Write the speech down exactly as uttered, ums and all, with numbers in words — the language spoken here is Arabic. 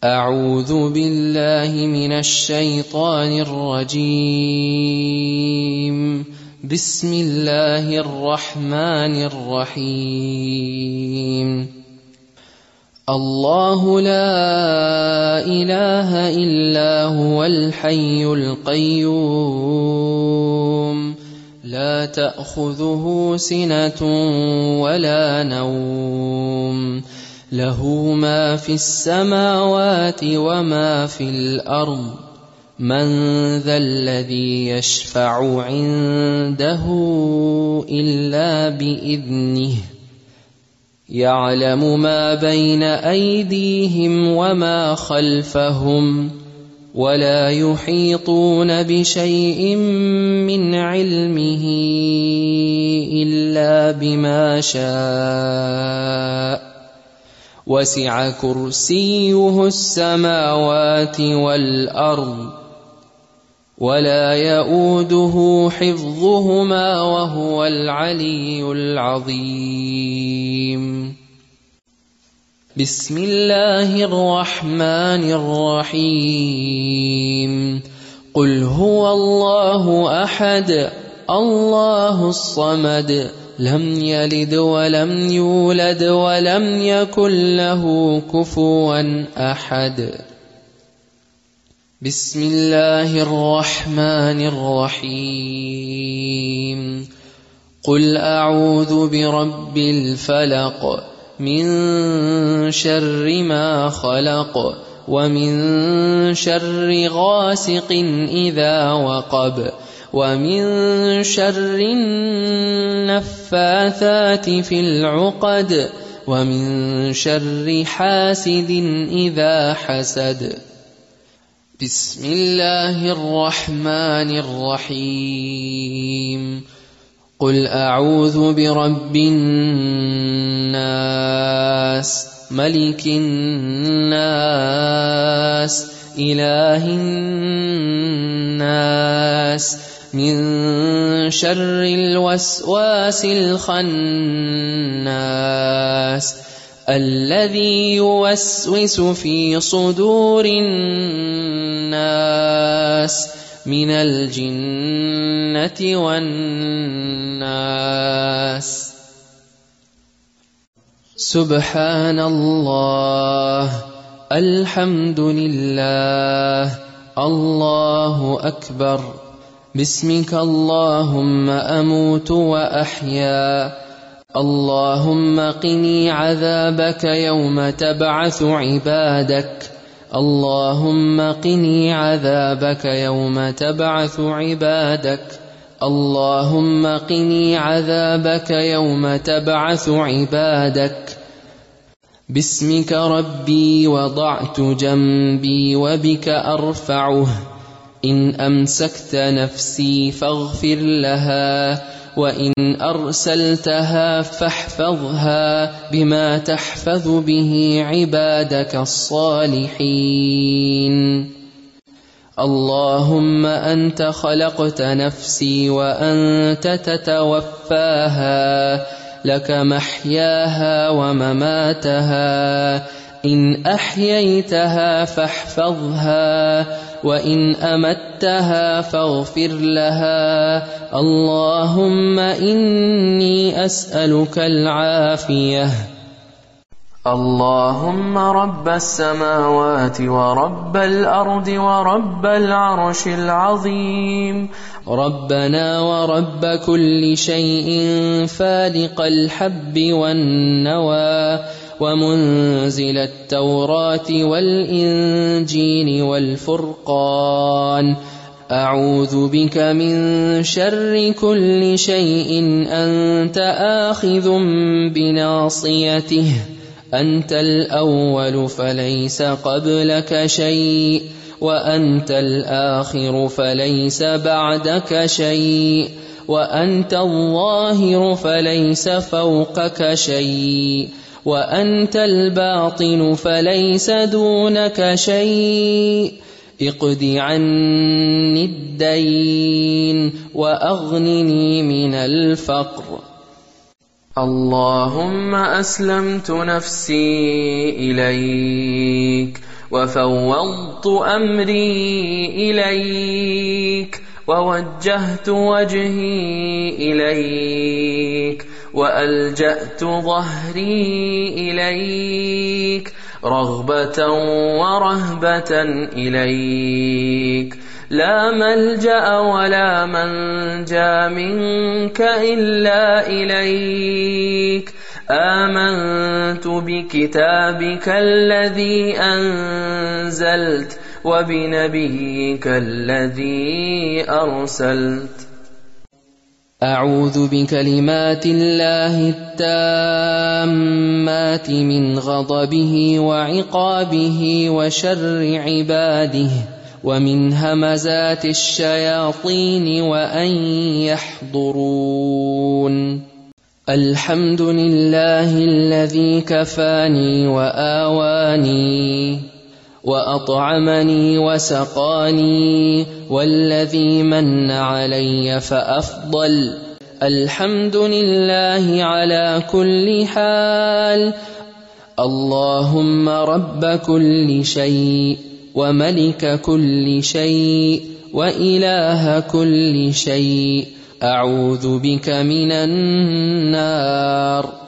أعوذ بالله من الشيطان الرجيم. بسم الله الرحمن الرحيم. الله لا إله إلا هو الحي القيوم لا تأخذه سنة ولا نوم له ما في السماوات وما في الأرض من ذا الذي يشفع عنده إلا بإذنه يعلم ما بين أيديهم وما خلفهم ولا يحيطون بشيء من علمه إلا بما شاء وسع كرسيه السماوات والأرض ولا يؤوده حفظهما وهو العلي العظيم. بسم الله الرحمن الرحيم. قل هو الله أحد الله الصمد لم يلد ولم يولد ولم يكن له كفوا أحد. بسم الله الرحمن الرحيم. قل أعوذ برب الفلق من شر ما خلق ومن شر غاسق إذا وقب ومن شر النفاثات في العقد ومن شر حاسد إذا حسد. بسم الله الرحمن الرحيم. قل أعوذ برب الناس ملك الناس إله الناس من شر الوسواس الخناس الذي يوسوس في صدور الناس من الجنة والناس. سبحان الله الحمد لله الله أكبر. باسمك اللهم أموت وأحيا. اللهم قني عذابك يوم تبعث عبادك. اللهم قني عذابك يوم تبعث عبادك. اللهم قني عذابك يوم تبعث عبادك. باسمك ربي وضعت جنبي وبك أرفعه. إن أمسكت نفسي فاغفر لها وإن أرسلتها فاحفظها بما تحفظ به عبادك الصالحين. اللهم أنت خلقت نفسي وأنت تتوفاها لك محياها ومماتها. إن أحييتها فاحفظها وإن أمتها فاغفر لها. اللهم إني أسألك العافية. اللهم رب السماوات ورب الأرض ورب العرش العظيم ربنا ورب كل شيء فالق الحب والنوى ومنزل التوراة والإنجيل والفرقان أعوذ بك من شر كل شيء أنت آخذ بناصيته. أنت الأول فليس قبلك شيء وأنت الآخر فليس بعدك شيء وأنت الظاهر فليس فوقك شيء وأنت الباطن فليس دونك شيء. اقض عني الدين وأغنني من الفقر. اللهم أسلمت نفسي إليك وفوضت أمري إليك ووجهت وجهي إليك وألجأت ظهري إليك رغبة ورهبة إليك لا ملجأ ولا منجا منك إلا إليك آمنت بكتابك الذي أنزلت وبنبيك الذي أرسلت أعوذ بكلمات الله التامات من غضبه وعقابه وشر عباده ومن همزات الشياطين وأن يحضرون. الحمد لله الذي كفاني وآواني وأطعمني وسقاني والذي من علي فأفضل. الحمد لله على كل حال. اللهم رب كل شيء وملك كل شيء وإله كل شيء أعوذ بك من النار.